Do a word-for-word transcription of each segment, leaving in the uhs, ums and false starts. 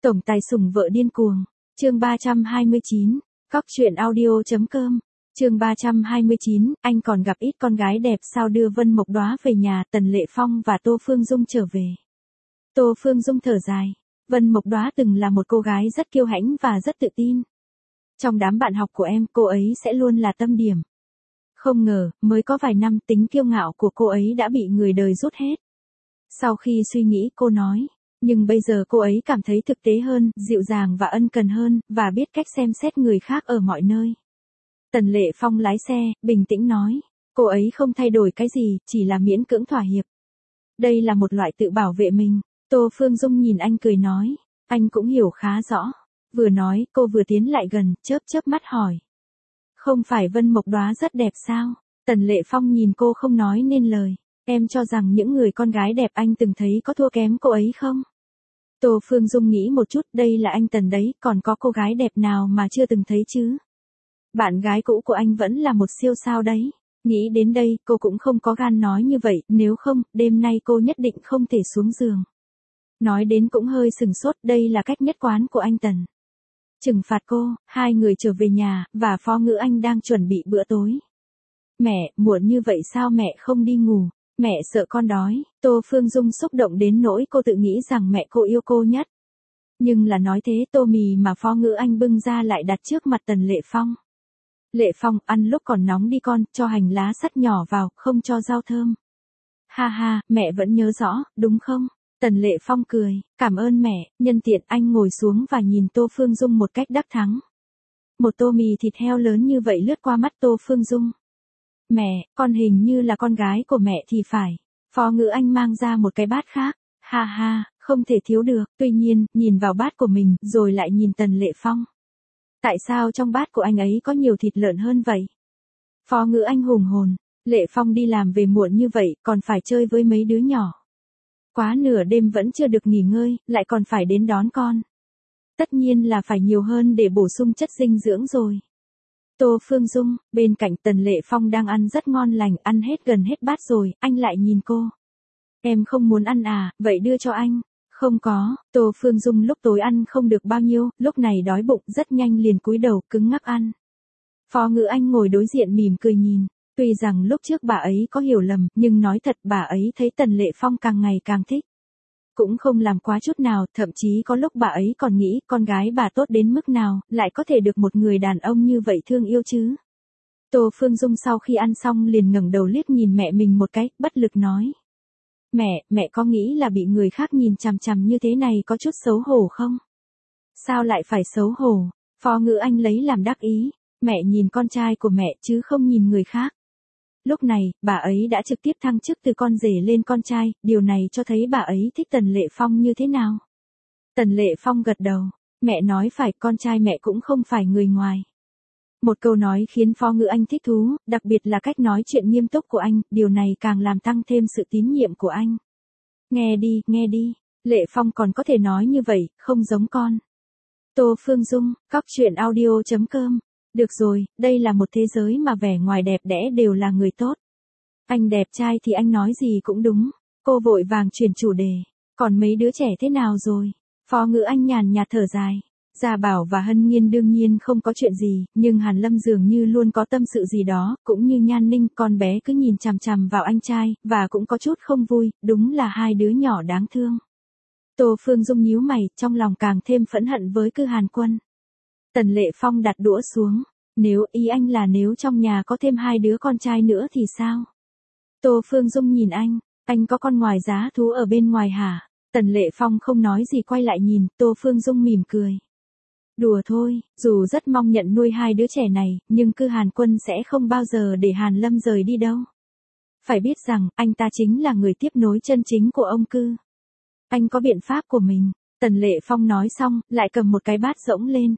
Tổng tài sủng vợ điên cuồng. Chương ba trăm hai mươi chín. Cóc truyện audio chấm com. Chương ba trăm hai mươi chín, anh còn gặp ít con gái đẹp sao đưa Vân Mộc Đóa về nhà, Tần Lệ Phong và Tô Phương Dung trở về. Tô Phương Dung thở dài. Vân Mộc Đóa từng là một cô gái rất kiêu hãnh và rất tự tin. Trong đám bạn học của em, cô ấy sẽ luôn là tâm điểm. Không ngờ, mới có vài năm tính kiêu ngạo của cô ấy đã bị người đời rút hết. Sau khi suy nghĩ cô nói, nhưng bây giờ cô ấy cảm thấy thực tế hơn, dịu dàng và ân cần hơn, và biết cách xem xét người khác ở mọi nơi. Tần Lệ Phong lái xe, bình tĩnh nói, cô ấy không thay đổi cái gì, chỉ là miễn cưỡng thỏa hiệp. Đây là một loại tự bảo vệ mình. Tô Phương Dung nhìn anh cười nói, anh cũng hiểu khá rõ. Vừa nói, cô vừa tiến lại gần, chớp chớp mắt hỏi. Không phải Vân Mộc Đóa rất đẹp sao? Tần Lệ Phong nhìn cô không nói nên lời. Em cho rằng những người con gái đẹp anh từng thấy có thua kém cô ấy không? Tô Phương Dung nghĩ một chút, đây là anh Tần đấy, còn có cô gái đẹp nào mà chưa từng thấy chứ? Bạn gái cũ của anh vẫn là một siêu sao đấy. Nghĩ đến đây, cô cũng không có gan nói như vậy, nếu không, đêm nay cô nhất định không thể xuống giường. Nói đến cũng hơi sừng sốt, đây là cách nhất quán của anh Tần. Trừng phạt cô, hai người trở về nhà, và Phó Ngữ Anh đang chuẩn bị bữa tối. Mẹ, muộn như vậy sao mẹ không đi ngủ? Mẹ sợ con đói. Tô Phương Dung xúc động đến nỗi cô tự nghĩ rằng mẹ cô yêu cô nhất. Nhưng là nói thế, tô mì mà Phó Ngữ Anh bưng ra lại đặt trước mặt Tần Lệ Phong. Lệ Phong, ăn lúc còn nóng đi con, cho hành lá sắt nhỏ vào, không cho rau thơm. Ha ha, mẹ vẫn nhớ rõ, đúng không? Tần Lệ Phong cười, cảm ơn mẹ. Nhân tiện anh ngồi xuống và nhìn Tô Phương Dung một cách đắc thắng. Một tô mì thịt heo lớn như vậy lướt qua mắt Tô Phương Dung. Mẹ, con hình như là con gái của mẹ thì phải. Phó Ngữ Anh mang ra một cái bát khác. Ha ha, không thể thiếu được. Tuy nhiên, nhìn vào bát của mình, rồi lại nhìn Tần Lệ Phong. Tại sao trong bát của anh ấy có nhiều thịt lợn hơn vậy? Phó Ngữ Anh hùng hồn. Lệ Phong đi làm về muộn như vậy, còn phải chơi với mấy đứa nhỏ. Quá nửa đêm vẫn chưa được nghỉ ngơi, lại còn phải đến đón con. Tất nhiên là phải nhiều hơn để bổ sung chất dinh dưỡng rồi. Tô Phương Dung, bên cạnh Tần Lệ Phong đang ăn rất ngon lành, ăn hết gần hết bát rồi, anh lại nhìn cô. Em không muốn ăn à, vậy đưa cho anh. Không có, Tô Phương Dung lúc tối ăn không được bao nhiêu, lúc này đói bụng rất nhanh liền cúi đầu cứng ngắc ăn. Phó Ngữ Anh ngồi đối diện mỉm cười nhìn. Tuy rằng lúc trước bà ấy có hiểu lầm, nhưng nói thật bà ấy thấy Tần Lệ Phong càng ngày càng thích. Cũng không làm quá chút nào, thậm chí có lúc bà ấy còn nghĩ con gái bà tốt đến mức nào, lại có thể được một người đàn ông như vậy thương yêu chứ. Tô Phương Dung sau khi ăn xong liền ngẩng đầu liếc nhìn mẹ mình một cái, bất lực nói. Mẹ, mẹ có nghĩ là bị người khác nhìn chằm chằm như thế này có chút xấu hổ không? Sao lại phải xấu hổ? Phó Ngữ Anh lấy làm đắc ý. Mẹ nhìn con trai của mẹ chứ không nhìn người khác. Lúc này, bà ấy đã trực tiếp thăng chức từ con rể lên con trai, điều này cho thấy bà ấy thích Tần Lệ Phong như thế nào. Tần Lệ Phong gật đầu, mẹ nói phải, con trai mẹ cũng không phải người ngoài. Một câu nói khiến Phó Ngữ Anh thích thú, đặc biệt là cách nói chuyện nghiêm túc của anh, điều này càng làm tăng thêm sự tín nhiệm của anh. Nghe đi, nghe đi, Lệ Phong còn có thể nói như vậy, không giống con. Tô Phương Dung, cóc truyện audio chấm com. Được rồi, đây là một thế giới mà vẻ ngoài đẹp đẽ đều là người tốt. Anh đẹp trai thì anh nói gì cũng đúng. Cô vội vàng chuyển chủ đề. Còn mấy đứa trẻ thế nào rồi? Phó Ngữ Anh nhàn nhạt thở dài. Gia Bảo và Hân Nhiên đương nhiên không có chuyện gì, nhưng Hàn Lâm dường như luôn có tâm sự gì đó, cũng như Nhan Ninh, con bé cứ nhìn chằm chằm vào anh trai, và cũng có chút không vui, đúng là hai đứa nhỏ đáng thương. Tô Phương Dung nhíu mày, trong lòng càng thêm phẫn hận với Cư Hàn Quân. Tần Lệ Phong đặt đũa xuống. Nếu ý anh là nếu trong nhà có thêm hai đứa con trai nữa thì sao? Tô Phương Dung nhìn anh, anh có con ngoài giá thú ở bên ngoài hả? Tần Lệ Phong không nói gì quay lại nhìn, Tô Phương Dung mỉm cười. Đùa thôi, dù rất mong nhận nuôi hai đứa trẻ này, nhưng Cư Hàn Quân sẽ không bao giờ để Hàn Lâm rời đi đâu. Phải biết rằng, anh ta chính là người tiếp nối chân chính của ông Cư. Anh có biện pháp của mình. Tần Lệ Phong nói xong, lại cầm một cái bát rỗng lên.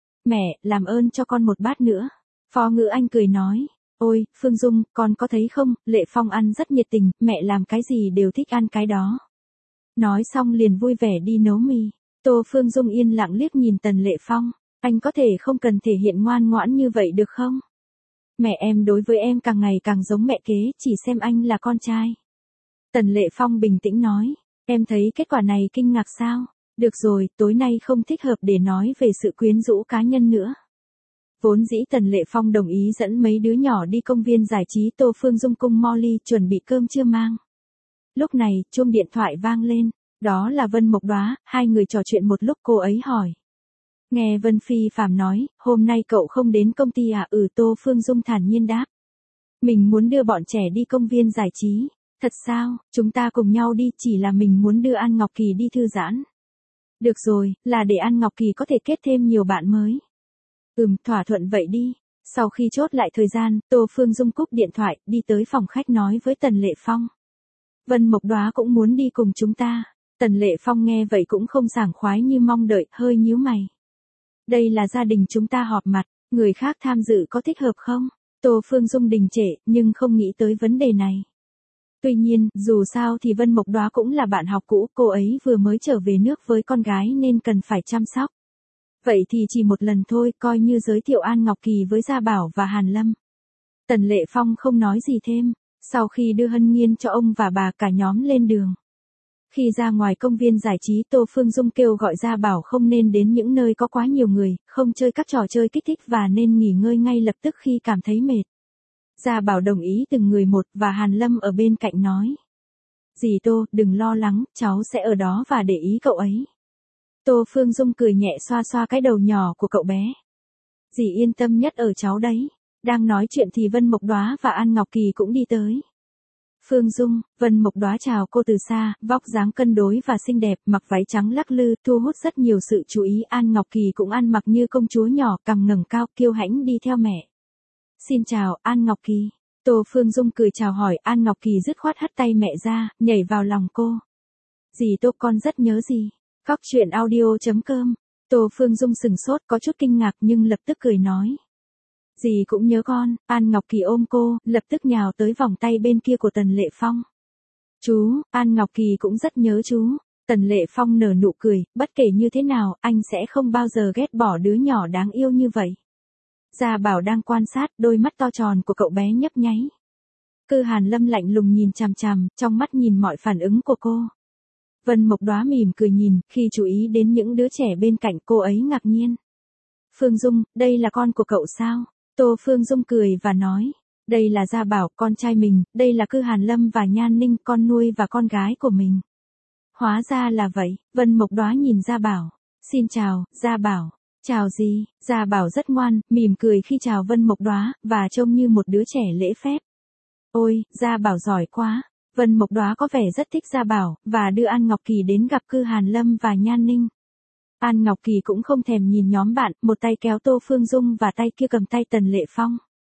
Mẹ, làm ơn cho con một bát nữa. Phó Ngữ Anh cười nói. Ôi, Phương Dung, con có thấy không, Lệ Phong ăn rất nhiệt tình, mẹ làm cái gì đều thích ăn cái đó. Nói xong liền vui vẻ đi nấu mì. Tô Phương Dung yên lặng liếc nhìn Tần Lệ Phong. Anh có thể không cần thể hiện ngoan ngoãn như vậy được không? Mẹ em đối với em càng ngày càng giống mẹ kế, chỉ xem anh là con trai. Tần Lệ Phong bình tĩnh nói. Em thấy kết quả này kinh ngạc sao? Được rồi, tối nay không thích hợp để nói về sự quyến rũ cá nhân nữa. Vốn dĩ Tần Lệ Phong đồng ý dẫn mấy đứa nhỏ đi công viên giải trí Tô Phương Dung cùng Molly chuẩn bị cơm trưa mang. Lúc này, chuông điện thoại vang lên, đó là Vân Mộc Đóa, hai người trò chuyện một lúc cô ấy hỏi. Nghe Vân Phi Phạm nói, hôm nay cậu không đến công ty à? Ừ, Tô Phương Dung thản nhiên đáp. Mình muốn đưa bọn trẻ đi công viên giải trí. Thật sao, chúng ta cùng nhau đi, chỉ là mình muốn đưa An Ngọc Kỳ đi thư giãn. Được rồi, là để An Ngọc Kỳ có thể kết thêm nhiều bạn mới. Ừm, thỏa thuận vậy đi. Sau khi chốt lại thời gian, Tô Phương Dung cúp điện thoại, đi tới phòng khách nói với Tần Lệ Phong. Vân Mộc Đóa cũng muốn đi cùng chúng ta. Tần Lệ Phong nghe vậy cũng không sảng khoái như mong đợi, hơi nhíu mày. Đây là gia đình chúng ta họp mặt, người khác tham dự có thích hợp không? Tô Phương Dung đình trệ, nhưng không nghĩ tới vấn đề này. Tuy nhiên, dù sao thì Vân Mộc Đóa cũng là bạn học cũ, cô ấy vừa mới trở về nước với con gái nên cần phải chăm sóc. Vậy thì chỉ một lần thôi, coi như giới thiệu An Ngọc Kỳ với Gia Bảo và Hàn Lâm. Tần Lệ Phong không nói gì thêm, sau khi đưa Hân Nhiên cho ông và bà cả nhóm lên đường. Khi ra ngoài công viên giải trí, Tô Phương Dung kêu gọi Gia Bảo không nên đến những nơi có quá nhiều người, không chơi các trò chơi kích thích và nên nghỉ ngơi ngay lập tức khi cảm thấy mệt. Gia Bảo đồng ý từng người một và Hàn Lâm ở bên cạnh nói. Dì Tô, đừng lo lắng, cháu sẽ ở đó và để ý cậu ấy. Tô Phương Dung cười nhẹ xoa xoa cái đầu nhỏ của cậu bé. Dì yên tâm nhất ở cháu đấy. Đang nói chuyện thì Vân Mộc Đóa và An Ngọc Kỳ cũng đi tới. Phương Dung, Vân Mộc Đóa chào cô từ xa, vóc dáng cân đối và xinh đẹp, mặc váy trắng lắc lư, thu hút rất nhiều sự chú ý. An Ngọc Kỳ cũng ăn mặc như công chúa nhỏ, cằm ngẩng cao, kiêu hãnh đi theo mẹ. Xin chào, An Ngọc Kỳ. Tô Phương Dung cười chào hỏi, An Ngọc Kỳ dứt khoát hất tay mẹ ra, nhảy vào lòng cô. Dì Tô, con rất nhớ dì. Cóc truyện audio chấm com. Tô Phương Dung sừng sốt, có chút kinh ngạc nhưng lập tức cười nói. Dì cũng nhớ con. An Ngọc Kỳ ôm cô, lập tức nhào tới vòng tay bên kia của Tần Lệ Phong. Chú, An Ngọc Kỳ cũng rất nhớ chú. Tần Lệ Phong nở nụ cười, bất kể như thế nào, anh sẽ không bao giờ ghét bỏ đứa nhỏ đáng yêu như vậy. Gia Bảo đang quan sát, đôi mắt to tròn của cậu bé nhấp nháy. Cư Hàn Lâm lạnh lùng nhìn chằm chằm, trong mắt nhìn mọi phản ứng của cô. Vân Mộc Đóa mỉm cười nhìn, khi chú ý đến những đứa trẻ bên cạnh cô ấy ngạc nhiên. Phương Dung, đây là con của cậu sao? Tô Phương Dung cười và nói. Đây là Gia Bảo, con trai mình, đây là Cư Hàn Lâm và Nhan Ninh, con nuôi và con gái của mình. Hóa ra là vậy, Vân Mộc Đóa nhìn Gia Bảo. Xin chào, Gia Bảo. Chào gì? Gia Bảo rất ngoan, mỉm cười khi chào Vân Mộc Đóa, và trông như một đứa trẻ lễ phép. Ôi, Gia Bảo giỏi quá. Vân Mộc Đóa có vẻ rất thích Gia Bảo, và đưa An Ngọc Kỳ đến gặp Cư Hàn Lâm và Nhan Ninh. An Ngọc Kỳ cũng không thèm nhìn nhóm bạn, một tay kéo Tô Phương Dung và tay kia cầm tay Tần Lệ Phong.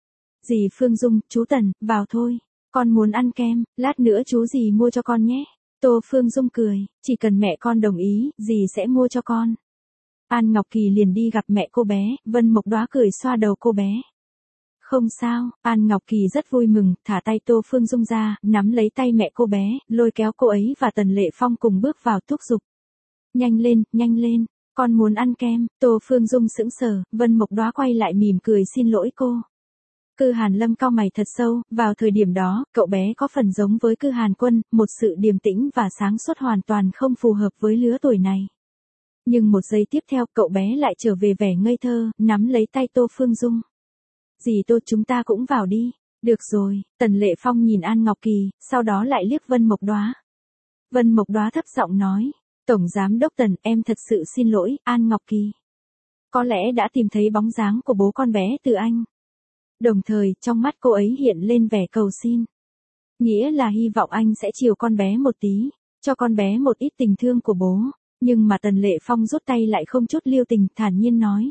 Dì Phương Dung, chú Tần, vào thôi. Con muốn ăn kem, lát nữa chú dì mua cho con nhé. Tô Phương Dung cười, chỉ cần mẹ con đồng ý, dì sẽ mua cho con. An Ngọc Kỳ liền đi gặp mẹ cô bé, Vân Mộc Đóa cười xoa đầu cô bé. Không sao, An Ngọc Kỳ rất vui mừng, thả tay Tô Phương Dung ra, nắm lấy tay mẹ cô bé, lôi kéo cô ấy và Tần Lệ Phong cùng bước vào thúc giục. Nhanh lên, nhanh lên, con muốn ăn kem. Tô Phương Dung sững sờ, Vân Mộc Đóa quay lại mỉm cười xin lỗi cô. Cư Hàn Lâm cau mày thật sâu, vào thời điểm đó, cậu bé có phần giống với Cư Hàn Quân, một sự điềm tĩnh và sáng suốt hoàn toàn không phù hợp với lứa tuổi này. Nhưng một giây tiếp theo, cậu bé lại trở về vẻ ngây thơ, nắm lấy tay Tô Phương Dung. Dì Tô, chúng ta cũng vào đi. Được rồi, Tần Lệ Phong nhìn An Ngọc Kỳ, sau đó lại liếc Vân Mộc Đóa. Vân Mộc Đóa thấp giọng nói, Tổng Giám Đốc Tần, em thật sự xin lỗi, An Ngọc Kỳ. Có lẽ đã tìm thấy bóng dáng của bố con bé từ anh. Đồng thời, trong mắt cô ấy hiện lên vẻ cầu xin. Nghĩa là hy vọng anh sẽ chiều con bé một tí, cho con bé một ít tình thương của bố. Nhưng mà Tần Lệ Phong rút tay lại không chút lưu tình, thản nhiên nói.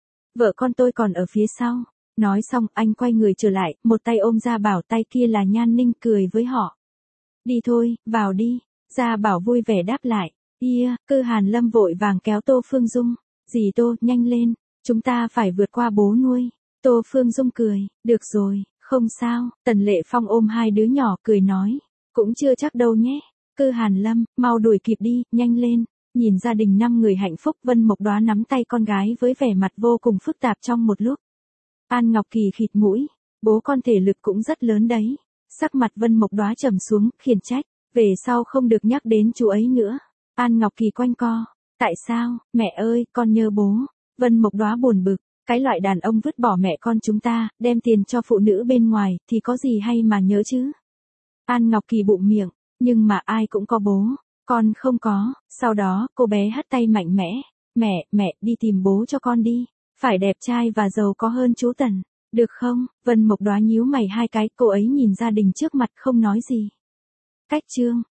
Vợ con tôi còn ở phía sau. Nói xong, anh quay người trở lại, một tay ôm Gia Bảo, tay kia là Nhan Ninh, cười với họ. Đi thôi, vào đi. Gia Bảo vui vẻ đáp lại. Ia, Cư Hàn Lâm vội vàng kéo Tô Phương Dung. Dì Tô, nhanh lên, chúng ta phải vượt qua bố nuôi. Tô Phương Dung cười, được rồi, không sao. Tần Lệ Phong ôm hai đứa nhỏ, cười nói. Cũng chưa chắc đâu nhé. Cư Hàn Lâm, mau đuổi kịp đi, nhanh lên. Nhìn gia đình năm người hạnh phúc, Vân Mộc Đóa nắm tay con gái với vẻ mặt vô cùng phức tạp trong một lúc. An Ngọc Kỳ khịt mũi, bố con thể lực cũng rất lớn đấy. Sắc mặt Vân Mộc Đóa trầm xuống, khiển trách, về sau không được nhắc đến chú ấy nữa. An Ngọc Kỳ quanh co, Tại sao, mẹ ơi, con nhớ bố. Vân Mộc Đóa buồn bực, cái loại đàn ông vứt bỏ mẹ con chúng ta, đem tiền cho phụ nữ bên ngoài, thì có gì hay mà nhớ chứ? An Ngọc Kỳ bụm miệng, nhưng mà ai cũng có bố, con không có. Sau đó, cô bé hất tay mạnh mẽ, mẹ, mẹ, đi tìm bố cho con đi, phải đẹp trai và giàu có hơn chú Tần, được không? Vân Mộc Đóa nhíu mày hai cái, cô ấy nhìn gia đình trước mặt không nói gì. Cách chương